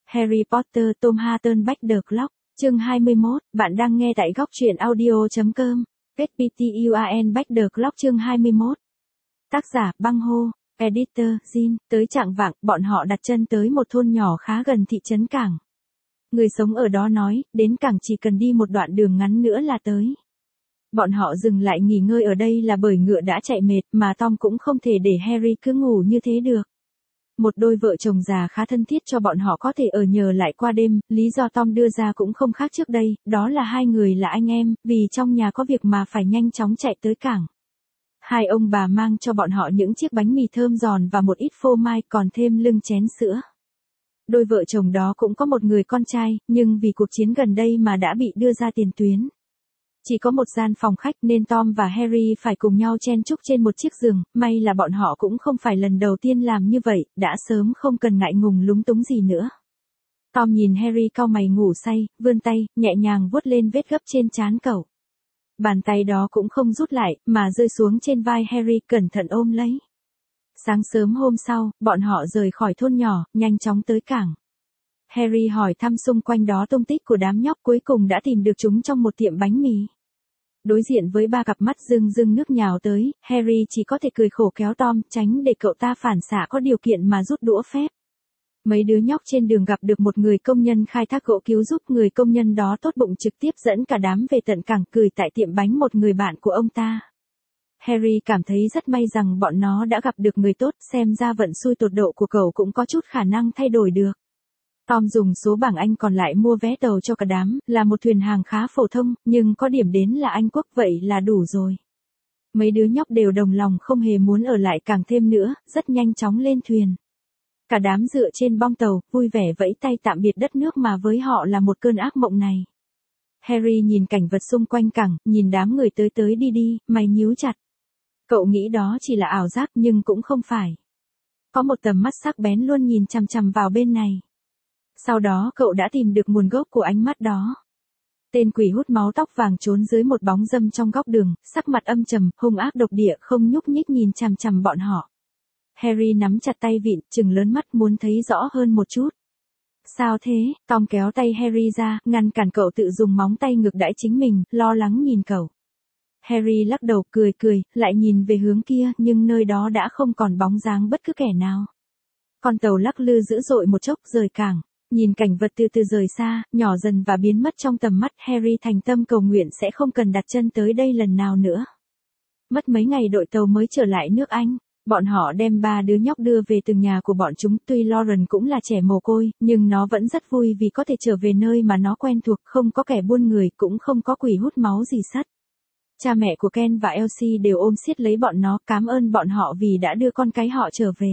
Harry Potter Tom Hatten Back the Clock, chương 21, bạn đang nghe tại góc truyện audio.com. SPTUAN Back the Clock chương 21. Tác giả, Băng Hô, Editor, Jin, tới chạng vạng, bọn họ đặt chân tới một thôn nhỏ khá gần thị trấn cảng. Người sống ở đó nói, đến cảng chỉ cần đi một đoạn đường ngắn nữa là tới. Bọn họ dừng lại nghỉ ngơi ở đây là bởi ngựa đã chạy mệt mà Tom cũng không thể để Harry cứ ngủ như thế được. Một đôi vợ chồng già khá thân thiết cho bọn họ có thể ở nhờ lại qua đêm, lý do Tom đưa ra cũng không khác trước đây, đó là hai người là anh em, vì trong nhà có việc mà phải nhanh chóng chạy tới cảng. Hai ông bà mang cho bọn họ những chiếc bánh mì thơm giòn và một ít phô mai còn thêm lưng chén sữa. Đôi vợ chồng đó cũng có một người con trai, nhưng vì cuộc chiến gần đây mà đã bị đưa ra tiền tuyến. Chỉ có một gian phòng khách nên Tom và Harry phải cùng nhau chen chúc trên một chiếc giường, may là bọn họ cũng không phải lần đầu tiên làm như vậy, đã sớm không cần ngại ngùng lúng túng gì nữa. Tom nhìn Harry cau mày ngủ say, vươn tay, nhẹ nhàng vuốt lên vết gấp trên trán cậu. Bàn tay đó cũng không rút lại, mà rơi xuống trên vai Harry cẩn thận ôm lấy. Sáng sớm hôm sau, bọn họ rời khỏi thôn nhỏ, nhanh chóng tới cảng. Harry hỏi thăm xung quanh đó tung tích của đám nhóc cuối cùng đã tìm được chúng trong một tiệm bánh mì. Đối diện với ba cặp mắt rưng rưng nước nhào tới, Harry chỉ có thể cười khổ kéo Tom tránh để cậu ta phản xạ có điều kiện mà rút đũa phép. Mấy đứa nhóc trên đường gặp được một người công nhân khai thác gỗ cứu giúp, người công nhân đó tốt bụng trực tiếp dẫn cả đám về tận cảng cười tại tiệm bánh một người bạn của ông ta. Harry cảm thấy rất may rằng bọn nó đã gặp được người tốt, xem ra vận xui tột độ của cậu cũng có chút khả năng thay đổi được. Tom dùng số bảng Anh còn lại mua vé tàu cho cả đám, là một thuyền hàng khá phổ thông, nhưng có điểm đến là Anh Quốc vậy là đủ rồi. Mấy đứa nhóc đều đồng lòng không hề muốn ở lại càng thêm nữa, rất nhanh chóng lên thuyền. Cả đám dựa trên bong tàu, vui vẻ vẫy tay tạm biệt đất nước mà với họ là một cơn ác mộng này. Harry nhìn cảnh vật xung quanh cảng, nhìn đám người tới tới đi đi, mày nhíu chặt. Cậu nghĩ đó chỉ là ảo giác nhưng cũng không phải. Có một tầm mắt sắc bén luôn nhìn chằm chằm vào bên này. Sau đó cậu đã tìm được nguồn gốc của ánh mắt đó. Tên quỷ hút máu tóc vàng trốn dưới một bóng râm trong góc đường, sắc mặt âm trầm, hung ác độc địa không nhúc nhích nhìn chằm chằm bọn họ. Harry nắm chặt tay vịn, trừng lớn mắt muốn thấy rõ hơn một chút. Sao thế? Tom kéo tay Harry ra, ngăn cản cậu tự dùng móng tay ngược đãi chính mình, lo lắng nhìn cậu. Harry lắc đầu cười cười, lại nhìn về hướng kia nhưng nơi đó đã không còn bóng dáng bất cứ kẻ nào. Con tàu lắc lư dữ dội một chốc rời cảng. Nhìn cảnh vật từ từ rời xa, nhỏ dần và biến mất trong tầm mắt, Harry thành tâm cầu nguyện sẽ không cần đặt chân tới đây lần nào nữa. Mất mấy ngày đội tàu mới trở lại nước Anh, bọn họ đem ba đứa nhóc đưa về từng nhà của bọn chúng, tuy Lauren cũng là trẻ mồ côi, nhưng nó vẫn rất vui vì có thể trở về nơi mà nó quen thuộc, không có kẻ buôn người, cũng không có quỷ hút máu gì sắt. Cha mẹ của Ken và Elsie đều ôm siết lấy bọn nó, cảm ơn bọn họ vì đã đưa con cái họ trở về.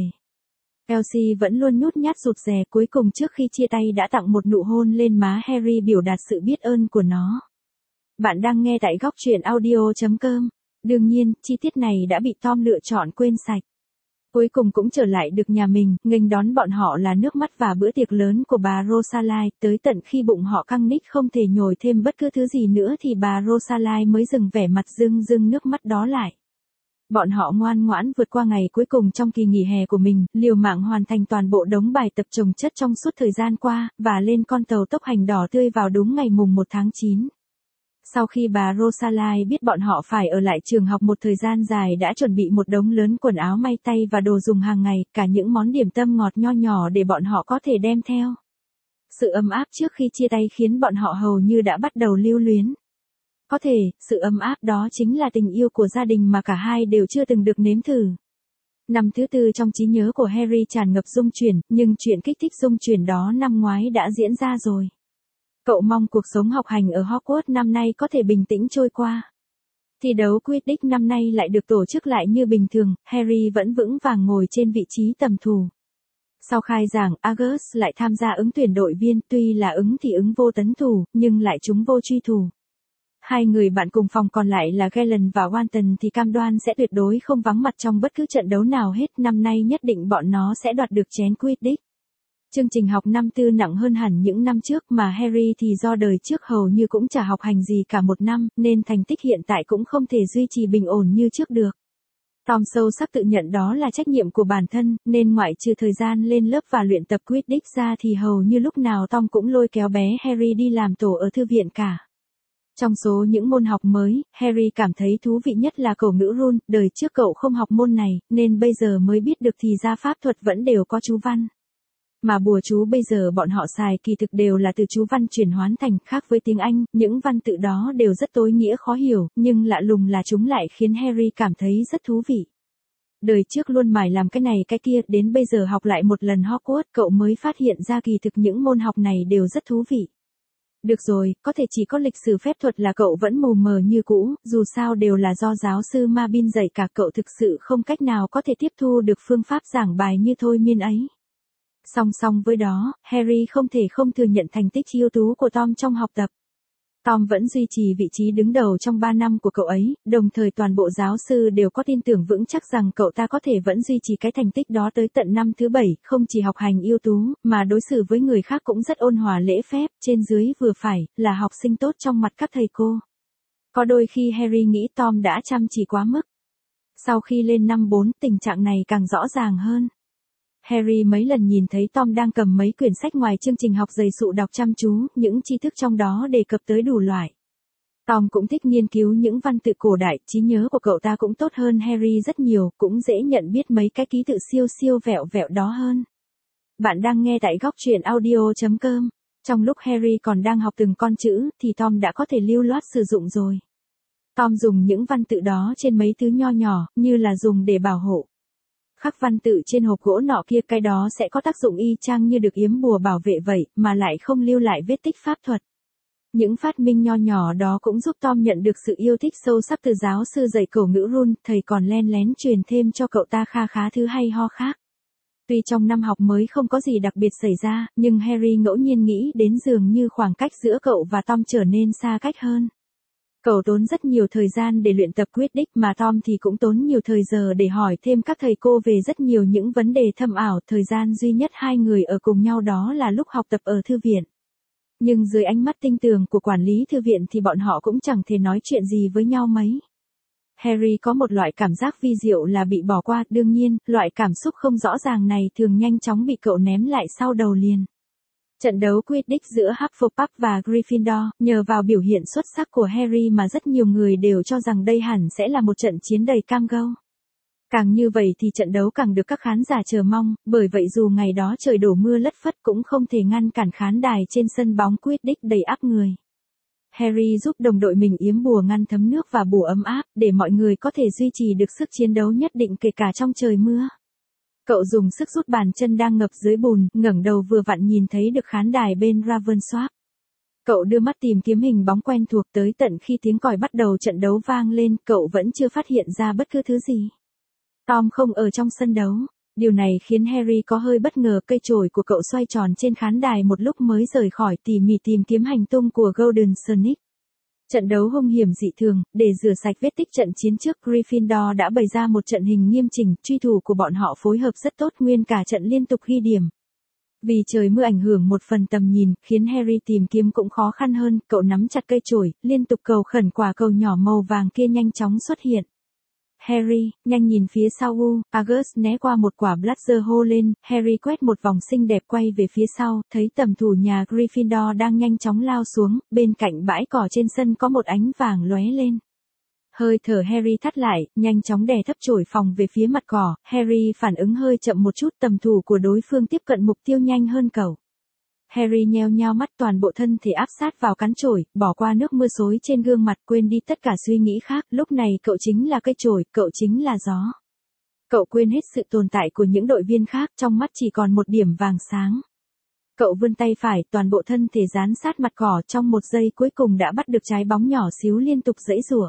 Elsie vẫn luôn nhút nhát rụt rè, cuối cùng trước khi chia tay đã tặng một nụ hôn lên má Harry biểu đạt sự biết ơn của nó. Bạn đang nghe tại góc truyện audio.com. Đương nhiên, chi tiết này đã bị Tom lựa chọn quên sạch. Cuối cùng cũng trở lại được nhà mình, nghênh đón bọn họ là nước mắt và bữa tiệc lớn của bà Rosalie, tới tận khi bụng họ căng ních không thể nhồi thêm bất cứ thứ gì nữa thì bà Rosalie mới dừng vẻ mặt rưng rưng nước mắt đó lại. Bọn họ ngoan ngoãn vượt qua ngày cuối cùng trong kỳ nghỉ hè của mình, liều mạng hoàn thành toàn bộ đống bài tập chồng chất trong suốt thời gian qua, và lên con tàu tốc hành đỏ tươi vào đúng ngày mùng 1 tháng 9. Sau khi bà Rosalie biết bọn họ phải ở lại trường học một thời gian dài đã chuẩn bị một đống lớn quần áo may tay và đồ dùng hàng ngày, cả những món điểm tâm ngọt nho nhỏ để bọn họ có thể đem theo. Sự ấm áp trước khi chia tay khiến bọn họ hầu như đã bắt đầu lưu luyến. Có thể, sự ấm áp đó chính là tình yêu của gia đình mà cả hai đều chưa từng được nếm thử. Năm thứ tư trong trí nhớ của Harry tràn ngập rung chuyển, nhưng chuyện kích thích rung chuyển đó năm ngoái đã diễn ra rồi. Cậu mong cuộc sống học hành ở Hogwarts năm nay có thể bình tĩnh trôi qua. Thi đấu Quidditch năm nay lại được tổ chức lại như bình thường, Harry vẫn vững vàng ngồi trên vị trí tầm thủ. Sau khai giảng, Argus lại tham gia ứng tuyển đội viên, tuy là ứng thì ứng vô tấn thủ, nhưng lại trúng vô truy thủ. Hai người bạn cùng phòng còn lại là Galen và Walton thì cam đoan sẽ tuyệt đối không vắng mặt trong bất cứ trận đấu nào hết, năm nay nhất định bọn nó sẽ đoạt được chén Quidditch. Chương trình học năm tư nặng hơn hẳn những năm trước mà Harry thì do đời trước hầu như cũng chả học hành gì cả một năm, nên thành tích hiện tại cũng không thể duy trì bình ổn như trước được. Tom sâu sắc tự nhận đó là trách nhiệm của bản thân, nên ngoại trừ thời gian lên lớp và luyện tập Quidditch ra thì hầu như lúc nào Tom cũng lôi kéo bé Harry đi làm tổ ở thư viện cả. Trong số những môn học mới, Harry cảm thấy thú vị nhất là cầu ngữ rune, đời trước cậu không học môn này, nên bây giờ mới biết được thì ra pháp thuật vẫn đều có chú văn. Mà bùa chú bây giờ bọn họ xài kỳ thực đều là từ chú văn chuyển hoán thành, khác với tiếng Anh, những văn tự đó đều rất tối nghĩa khó hiểu, nhưng lạ lùng là chúng lại khiến Harry cảm thấy rất thú vị. Đời trước luôn mải làm cái này cái kia, đến bây giờ học lại một lần Hogwarts, cậu mới phát hiện ra kỳ thực những môn học này đều rất thú vị. Được rồi, có thể chỉ có lịch sử phép thuật là cậu vẫn mù mờ như cũ, dù sao đều là do giáo sư Mabin dạy cả, cậu thực sự không cách nào có thể tiếp thu được phương pháp giảng bài như thôi miên ấy. Song song với đó, Harry không thể không thừa nhận thành tích ưu tú của Tom trong học tập. Tom vẫn duy trì vị trí đứng đầu trong 3 năm của cậu ấy, đồng thời toàn bộ giáo sư đều có tin tưởng vững chắc rằng cậu ta có thể vẫn duy trì cái thành tích đó tới tận năm thứ 7, không chỉ học hành ưu tú, mà đối xử với người khác cũng rất ôn hòa lễ phép, trên dưới vừa phải, là học sinh tốt trong mặt các thầy cô. Có đôi khi Harry nghĩ Tom đã chăm chỉ quá mức. Sau khi lên năm 4, tình trạng này càng rõ ràng hơn. Harry mấy lần nhìn thấy Tom đang cầm mấy quyển sách ngoài chương trình học dày sụ đọc chăm chú, những tri thức trong đó đề cập tới đủ loại. Tom cũng thích nghiên cứu những văn tự cổ đại, trí nhớ của cậu ta cũng tốt hơn Harry rất nhiều, cũng dễ nhận biết mấy cái ký tự siêu siêu vẹo vẹo đó hơn. Bạn đang nghe tại góc truyện audio.com. Trong lúc Harry còn đang học từng con chữ, thì Tom đã có thể lưu loát sử dụng rồi. Tom dùng những văn tự đó trên mấy thứ nho nhỏ, như là dùng để bảo hộ. Khắc văn tự trên hộp gỗ nọ kia, cái đó sẽ có tác dụng y chang như được yếm bùa bảo vệ vậy, mà lại không lưu lại vết tích pháp thuật. Những phát minh nho nhỏ đó cũng giúp Tom nhận được sự yêu thích sâu sắc từ giáo sư dạy cầu ngữ rune, thầy còn len lén truyền thêm cho cậu ta kha khá thứ hay ho khác. Tuy trong năm học mới không có gì đặc biệt xảy ra, nhưng Harry ngẫu nhiên nghĩ đến dường như khoảng cách giữa cậu và Tom trở nên xa cách hơn. Cậu tốn rất nhiều thời gian để luyện tập Quidditch, mà Tom thì cũng tốn nhiều thời giờ để hỏi thêm các thầy cô về rất nhiều những vấn đề thâm ảo. Thời gian duy nhất hai người ở cùng nhau đó là lúc học tập ở thư viện. Nhưng dưới ánh mắt tinh tường của quản lý thư viện thì bọn họ cũng chẳng thể nói chuyện gì với nhau mấy. Harry có một loại cảm giác vi diệu là bị bỏ qua, đương nhiên, loại cảm xúc không rõ ràng này thường nhanh chóng bị cậu ném lại sau đầu liền. Trận đấu Quidditch giữa Hufflepuff và Gryffindor, nhờ vào biểu hiện xuất sắc của Harry mà rất nhiều người đều cho rằng đây hẳn sẽ là một trận chiến đầy cam go. Càng như vậy thì trận đấu càng được các khán giả chờ mong, bởi vậy dù ngày đó trời đổ mưa lất phất cũng không thể ngăn cản khán đài trên sân bóng Quidditch đầy ắp người. Harry giúp đồng đội mình yếm bùa ngăn thấm nước và bùa ấm áp, để mọi người có thể duy trì được sức chiến đấu nhất định kể cả trong trời mưa. Cậu dùng sức rút bàn chân đang ngập dưới bùn, ngẩng đầu vừa vặn nhìn thấy được khán đài bên Ravensworth. Cậu đưa mắt tìm kiếm hình bóng quen thuộc, tới tận khi tiếng còi bắt đầu trận đấu vang lên, cậu vẫn chưa phát hiện ra bất cứ thứ gì. Tom không ở trong sân đấu. Điều này khiến Harry có hơi bất ngờ, cây chổi của cậu xoay tròn trên khán đài một lúc mới rời khỏi, tỉ mỉ tìm kiếm hành tung của Golden Sonic. Trận đấu hung hiểm dị thường, để rửa sạch vết tích trận chiến trước, Gryffindor đã bày ra một trận hình nghiêm chỉnh, truy thủ của bọn họ phối hợp rất tốt, nguyên cả trận liên tục ghi điểm. Vì trời mưa ảnh hưởng một phần tầm nhìn, khiến Harry tìm kiếm cũng khó khăn hơn, cậu nắm chặt cây chổi, liên tục cầu khẩn quả cầu nhỏ màu vàng kia nhanh chóng xuất hiện. Harry, nhanh nhìn phía sau Argus né qua một quả Blazer hô lên, Harry quét một vòng xinh đẹp quay về phía sau, thấy tầm thủ nhà Gryffindor đang nhanh chóng lao xuống, bên cạnh bãi cỏ trên sân có một ánh vàng lóe lên. Hơi thở Harry thắt lại, nhanh chóng đè thấp chổi phòng về phía mặt cỏ, Harry phản ứng hơi chậm một chút, tầm thủ của đối phương tiếp cận mục tiêu nhanh hơn cậu. Harry nheo nhao mắt, toàn bộ thân thể áp sát vào cán chổi, bỏ qua nước mưa xối trên gương mặt, quên đi tất cả suy nghĩ khác, lúc này cậu chính là cây chổi, cậu chính là gió. Cậu quên hết sự tồn tại của những đội viên khác, trong mắt chỉ còn một điểm vàng sáng. Cậu vươn tay phải, toàn bộ thân thể dán sát mặt cỏ, trong một giây cuối cùng đã bắt được trái bóng nhỏ xíu liên tục giãy giụa.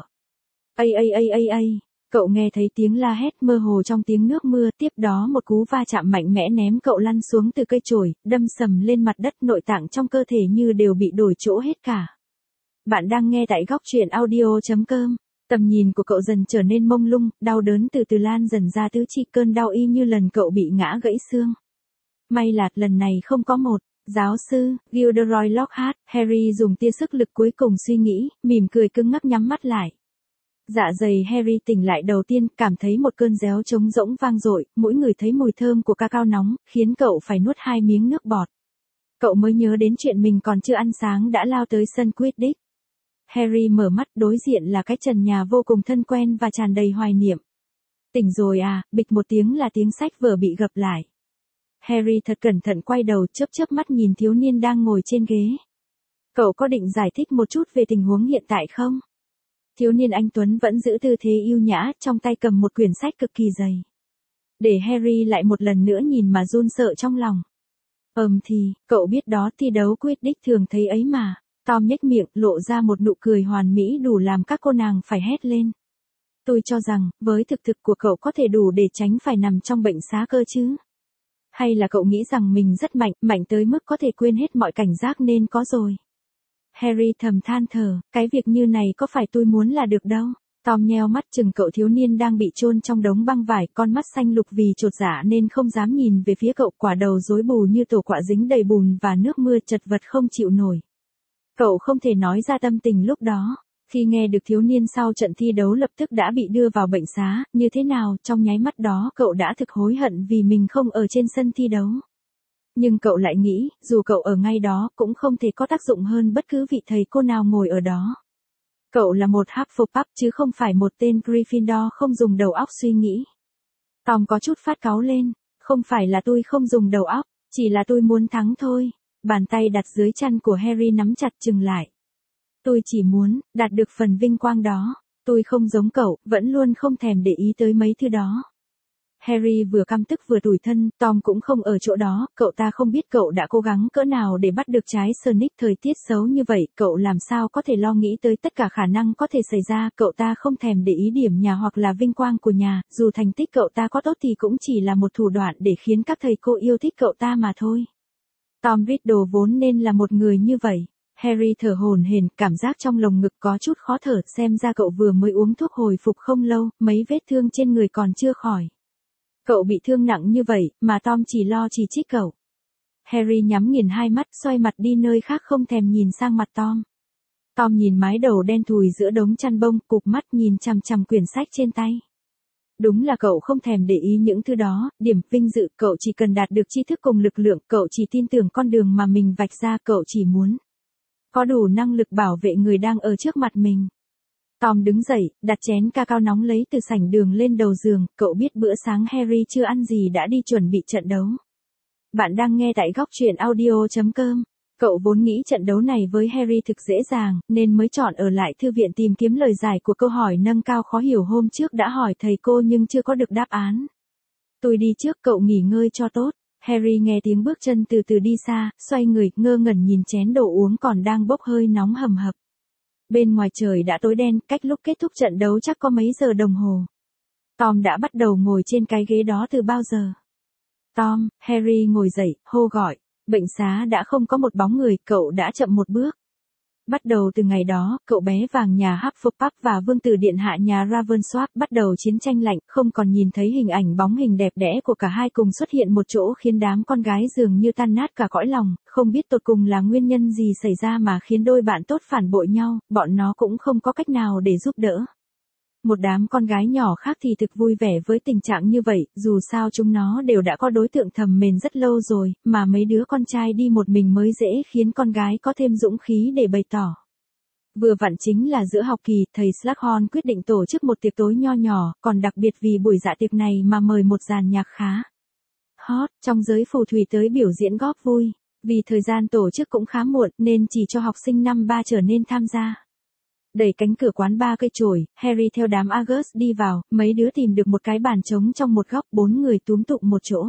Ây. Cậu nghe thấy tiếng la hét mơ hồ trong tiếng nước mưa, tiếp đó một cú va chạm mạnh mẽ ném cậu lăn xuống từ cây chổi, đâm sầm lên mặt đất, nội tạng trong cơ thể như đều bị đổi chỗ hết cả. Bạn đang nghe tại góc truyện audio.com. Tầm nhìn của cậu dần trở nên mông lung, đau đớn từ từ lan dần ra tứ chi, cơn đau y như lần cậu bị ngã gãy xương. May là lần này không có một giáo sư Gilderoy Lockhart. Harry dùng tia sức lực cuối cùng suy nghĩ, mỉm cười cứng ngắc nhắm mắt lại. Dạ dày Harry tỉnh lại đầu tiên, cảm thấy một cơn réo trống rỗng vang dội, mỗi người thấy mùi thơm của cacao nóng, khiến cậu phải nuốt 2 miếng nước bọt. Cậu mới nhớ đến chuyện mình còn chưa ăn sáng đã lao tới sân Quidditch. Harry mở mắt, đối diện là cái trần nhà vô cùng thân quen và tràn đầy hoài niệm. Tỉnh rồi à, bịch một tiếng là tiếng sách vở bị gập lại. Harry thật cẩn thận quay đầu, chớp mắt nhìn thiếu niên đang ngồi trên ghế. Cậu có định giải thích một chút về tình huống hiện tại không? Thiếu niên anh Tuấn vẫn giữ tư thế yêu nhã, trong tay cầm một quyển sách cực kỳ dày. Để Harry lại một lần nữa nhìn mà run sợ trong lòng. Thì, cậu biết đó, thi đấu Quidditch thường thấy ấy mà. Tom nhếch miệng, lộ ra một nụ cười hoàn mỹ đủ làm các cô nàng phải hét lên. Tôi cho rằng, với thực lực của cậu có thể đủ để tránh phải nằm trong bệnh xá cơ chứ. Hay là cậu nghĩ rằng mình rất mạnh, mạnh tới mức có thể quên hết mọi cảnh giác nên có rồi. Harry thầm than thở, cái việc như này có phải tôi muốn là được đâu. Tom nheo mắt chừng cậu thiếu niên đang bị chôn trong đống băng vải, con mắt xanh lục vì chột dạ nên không dám nhìn về phía cậu, quả đầu rối bù như tổ quạ dính đầy bùn và nước mưa, chật vật không chịu nổi. Cậu không thể nói ra tâm tình lúc đó. Khi nghe được thiếu niên sau trận thi đấu lập tức đã bị đưa vào bệnh xá, như thế nào, trong nháy mắt đó cậu đã thực hối hận vì mình không ở trên sân thi đấu. Nhưng cậu lại nghĩ, dù cậu ở ngay đó cũng không thể có tác dụng hơn bất cứ vị thầy cô nào ngồi ở đó. Cậu là một Hufflepuff chứ không phải một tên Gryffindor không dùng đầu óc suy nghĩ. Tom có chút phát cáu lên, không phải là tôi không dùng đầu óc, chỉ là tôi muốn thắng thôi. Bàn tay đặt dưới chăn của Harry nắm chặt chừng lại. Tôi chỉ muốn đạt được phần vinh quang đó. Tôi không giống cậu, vẫn luôn không thèm để ý tới mấy thứ đó. Harry vừa căm tức vừa tủi thân, Tom cũng không ở chỗ đó, cậu ta không biết cậu đã cố gắng cỡ nào để bắt được trái Sonic, thời tiết xấu như vậy, cậu làm sao có thể lo nghĩ tới tất cả khả năng có thể xảy ra, cậu ta không thèm để ý điểm nhà hoặc là vinh quang của nhà, dù thành tích cậu ta có tốt thì cũng chỉ là một thủ đoạn để khiến các thầy cô yêu thích cậu ta mà thôi. Tom Riddle vốn nên là một người như vậy. Harry thở hổn hển, cảm giác trong lồng ngực có chút khó thở, xem ra cậu vừa mới uống thuốc hồi phục không lâu, mấy vết thương trên người còn chưa khỏi. Cậu bị thương nặng như vậy, mà Tom chỉ lo chỉ trích cậu. Harry nhắm nghiền hai mắt, xoay mặt đi nơi khác không thèm nhìn sang mặt Tom. Tom nhìn mái đầu đen thùi giữa đống chăn bông, cụp mắt nhìn chằm chằm quyển sách trên tay. Đúng là cậu không thèm để ý những thứ đó, điểm vinh dự, cậu chỉ cần đạt được tri thức cùng lực lượng, cậu chỉ tin tưởng con đường mà mình vạch ra, cậu chỉ muốn có đủ năng lực bảo vệ người đang ở trước mặt mình. Tom đứng dậy, đặt chén cacao nóng lấy từ sảnh đường lên đầu giường, cậu biết bữa sáng Harry chưa ăn gì đã đi chuẩn bị trận đấu. Bạn đang nghe tại góc truyện audio.com. Cậu vốn nghĩ trận đấu này với Harry thực dễ dàng, nên mới chọn ở lại thư viện tìm kiếm lời giải của câu hỏi nâng cao khó hiểu hôm trước đã hỏi thầy cô nhưng chưa có được đáp án. Tôi đi trước, cậu nghỉ ngơi cho tốt. Harry nghe tiếng bước chân từ từ đi xa, xoay người, ngơ ngẩn nhìn chén đồ uống còn đang bốc hơi nóng hầm hập. Bên ngoài trời đã tối đen, cách lúc kết thúc trận đấu chắc có mấy giờ đồng hồ. Tom đã bắt đầu ngồi trên cái ghế đó từ bao giờ? Tom, Harry ngồi dậy, hô gọi. Bệnh xá đã không có một bóng người, cậu đã chậm một bước. Bắt đầu từ ngày đó, cậu bé vàng nhà Hufflepuff và vương tử điện hạ nhà Ravensworth bắt đầu chiến tranh lạnh, không còn nhìn thấy hình ảnh bóng hình đẹp đẽ của cả hai cùng xuất hiện một chỗ khiến đám con gái dường như tan nát cả cõi lòng, không biết tột cùng là nguyên nhân gì xảy ra mà khiến đôi bạn tốt phản bội nhau, bọn nó cũng không có cách nào để giúp đỡ. Một đám con gái nhỏ khác thì thực vui vẻ với tình trạng như vậy, dù sao chúng nó đều đã có đối tượng thầm mến rất lâu rồi, mà mấy đứa con trai đi một mình mới dễ khiến con gái có thêm dũng khí để bày tỏ. Vừa vặn chính là giữa học kỳ, thầy Slughorn quyết định tổ chức một tiệc tối nho nhỏ, còn đặc biệt vì buổi dạ tiệc này mà mời một dàn nhạc khá hot trong giới phù thủy tới biểu diễn góp vui. Vì thời gian tổ chức cũng khá muộn nên chỉ cho học sinh năm 3 trở nên tham gia. Đẩy cánh cửa quán bar cây chổi, Harry theo đám Argus đi vào, mấy đứa tìm được một cái bàn trống trong một góc, 4 người túm tụm một chỗ.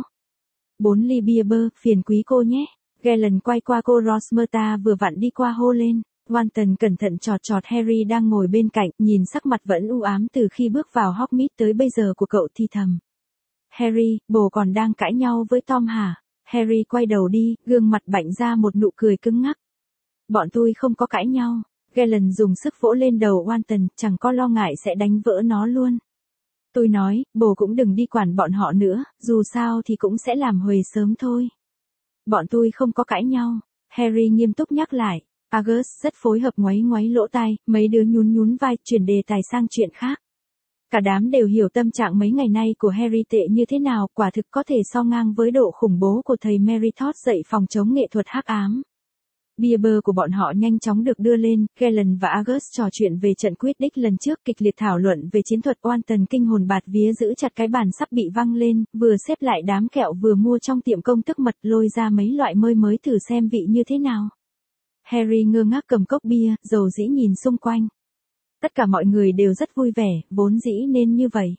4 ly bia bơ, phiền quý cô nhé. Galen quay qua cô Rosmerta vừa vặn đi qua hô lên. Walton cẩn thận chọt chọt Harry đang ngồi bên cạnh, nhìn sắc mặt vẫn u ám từ khi bước vào Hogsmeade tới bây giờ của cậu thì thầm. Harry, bồ còn đang cãi nhau với Tom hả? Harry quay đầu đi, gương mặt bạnh ra một nụ cười cứng ngắc. Bọn tôi không có cãi nhau. Galen dùng sức vỗ lên đầu Walton, chẳng có lo ngại sẽ đánh vỡ nó luôn. Tôi nói, bồ cũng đừng đi quản bọn họ nữa, dù sao thì cũng sẽ làm huề sớm thôi. Bọn tôi không có cãi nhau. Harry nghiêm túc nhắc lại. August rất phối hợp ngoáy ngoáy lỗ tai, mấy đứa nhún nhún vai, chuyển đề tài sang chuyện khác. Cả đám đều hiểu tâm trạng mấy ngày nay của Harry tệ như thế nào, quả thực có thể so ngang với độ khủng bố của thầy Meritot dạy phòng chống nghệ thuật hắc ám. Bia bơ của bọn họ nhanh chóng được đưa lên, Galen và August trò chuyện về trận Quidditch lần trước, kịch liệt thảo luận về chiến thuật oan tần kinh hồn bạt vía, giữ chặt cái bàn sắp bị văng lên, vừa xếp lại đám kẹo vừa mua trong tiệm công thức mật, lôi ra mấy loại mới thử xem vị như thế nào. Harry ngơ ngác cầm cốc bia, dầu dĩ nhìn xung quanh. Tất cả mọi người đều rất vui vẻ, vốn dĩ nên như vậy.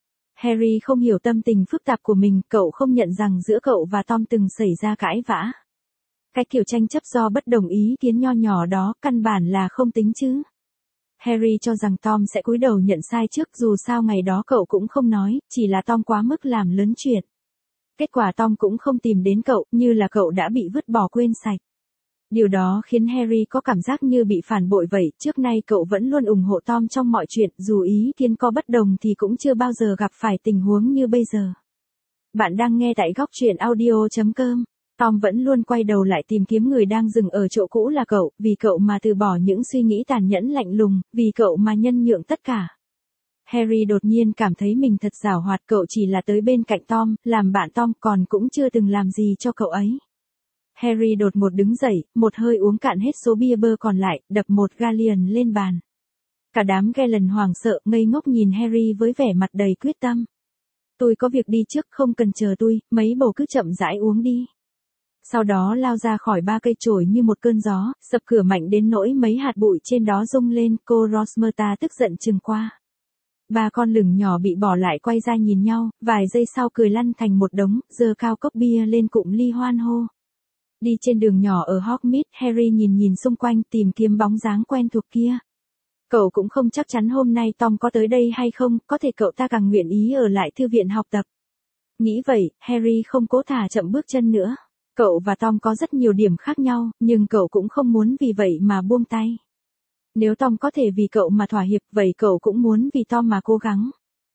Harry không hiểu tâm tình phức tạp của mình, cậu không nhận rằng giữa cậu và Tom từng xảy ra cãi vã. Cái kiểu tranh chấp do bất đồng ý kiến nho nhỏ đó, căn bản là không tính chứ. Harry cho rằng Tom sẽ cúi đầu nhận sai trước, dù sao ngày đó cậu cũng không nói, chỉ là Tom quá mức làm lớn chuyện. Kết quả Tom cũng không tìm đến cậu, như là cậu đã bị vứt bỏ quên sạch. Điều đó khiến Harry có cảm giác như bị phản bội vậy, trước nay cậu vẫn luôn ủng hộ Tom trong mọi chuyện, dù ý kiến có bất đồng thì cũng chưa bao giờ gặp phải tình huống như bây giờ. Bạn đang nghe tại góc truyện audio.com. Tom vẫn luôn quay đầu lại tìm kiếm người đang dừng ở chỗ cũ là cậu, vì cậu mà từ bỏ những suy nghĩ tàn nhẫn lạnh lùng, vì cậu mà nhân nhượng tất cả. Harry đột nhiên cảm thấy mình thật giảo hoạt, cậu chỉ là tới bên cạnh Tom, làm bạn Tom, còn cũng chưa từng làm gì cho cậu ấy. Harry đột ngột đứng dậy, một hơi uống cạn hết số bia bơ còn lại, đập một galleon lên bàn. Cả đám Galen hoảng sợ, ngây ngốc nhìn Harry với vẻ mặt đầy quyết tâm. Tôi có việc đi trước, không cần chờ tôi, mấy bầu cứ chậm rãi uống đi. Sau đó lao ra khỏi ba cây chổi như một cơn gió, sập cửa mạnh đến nỗi mấy hạt bụi trên đó rung lên, cô Rosmerta tức giận chừng qua. Ba con lửng nhỏ bị bỏ lại quay ra nhìn nhau, vài giây sau cười lăn thành một đống, giơ cao cốc bia lên cụng ly hoan hô. Đi trên đường nhỏ ở Hogsmeade, Harry nhìn xung quanh tìm kiếm bóng dáng quen thuộc kia. Cậu cũng không chắc chắn hôm nay Tom có tới đây hay không, có thể cậu ta càng nguyện ý ở lại thư viện học tập. Nghĩ vậy, Harry không cố thả chậm bước chân nữa. Cậu và Tom có rất nhiều điểm khác nhau, nhưng cậu cũng không muốn vì vậy mà buông tay. Nếu Tom có thể vì cậu mà thỏa hiệp, vậy cậu cũng muốn vì Tom mà cố gắng.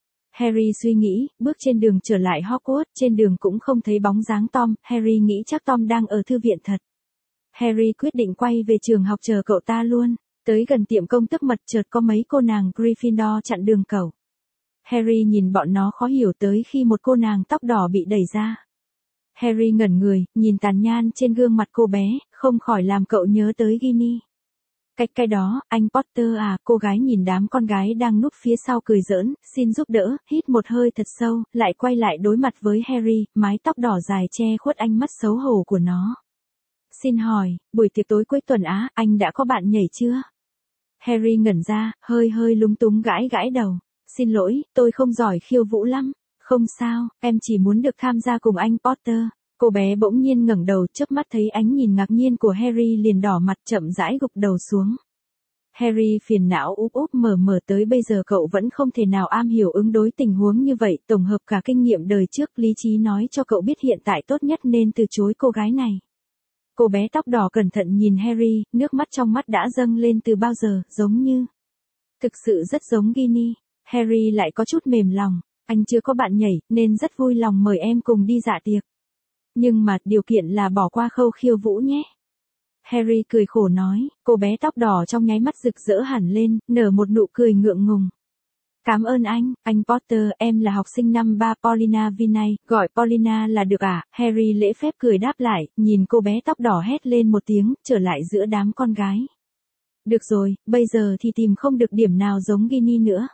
Harry suy nghĩ, bước trên đường trở lại Hogwarts, trên đường cũng không thấy bóng dáng Tom, Harry nghĩ chắc Tom đang ở thư viện thật. Harry quyết định quay về trường học chờ cậu ta luôn. Tới gần tiệm công thức mật chợt có mấy cô nàng Gryffindor chặn đường cậu. Harry nhìn bọn nó khó hiểu tới khi một cô nàng tóc đỏ bị đẩy ra. Harry ngẩn người, nhìn tàn nhan trên gương mặt cô bé, không khỏi làm cậu nhớ tới Ginny. Cái đó, anh Potter à, cô gái nhìn đám con gái đang núp phía sau cười giỡn, xin giúp đỡ, hít một hơi thật sâu, lại quay lại đối mặt với Harry, mái tóc đỏ dài che khuất ánh mắt xấu hổ của nó. Xin hỏi, buổi tiệc tối cuối tuần á, anh đã có bạn nhảy chưa? Harry ngẩn ra, hơi lúng túng gãi đầu. Xin lỗi, tôi không giỏi khiêu vũ lắm. Không sao, em chỉ muốn được tham gia cùng anh Potter. Cô bé bỗng nhiên ngẩng đầu, chớp mắt thấy ánh nhìn ngạc nhiên của Harry liền đỏ mặt, chậm rãi gục đầu xuống. Harry phiền não úp mở tới bây giờ cậu vẫn không thể nào am hiểu ứng đối tình huống như vậy, tổng hợp cả kinh nghiệm đời trước, lý trí nói cho cậu biết hiện tại tốt nhất nên từ chối cô gái này. Cô bé tóc đỏ cẩn thận nhìn Harry, nước mắt trong mắt đã dâng lên từ bao giờ, giống như. Thực sự rất giống Ginny. Harry lại có chút mềm lòng, anh chưa có bạn nhảy, nên rất vui lòng mời em cùng đi dạ tiệc. Nhưng mà, điều kiện là bỏ qua khâu khiêu vũ nhé. Harry cười khổ nói, cô bé tóc đỏ trong nháy mắt rực rỡ hẳn lên, nở một nụ cười ngượng ngùng. Cảm ơn anh Potter, em là học sinh năm 3 Paulina Vinay, gọi Paulina là được à? Harry lễ phép cười đáp lại, nhìn cô bé tóc đỏ hét lên một tiếng, trở lại giữa đám con gái. Được rồi, bây giờ thì tìm không được điểm nào giống Ginny nữa.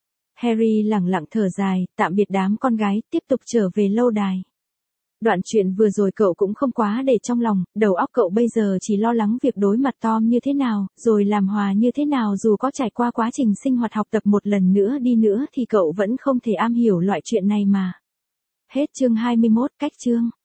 Harry lẳng lặng thở dài, tạm biệt đám con gái, tiếp tục trở về lâu đài. Đoạn chuyện vừa rồi cậu cũng không quá để trong lòng, đầu óc cậu bây giờ chỉ lo lắng việc đối mặt Tom như thế nào, rồi làm hòa như thế nào, dù có trải qua quá trình sinh hoạt học tập một lần nữa đi nữa thì cậu vẫn không thể am hiểu loại chuyện này mà. Hết chương 21, cách chương.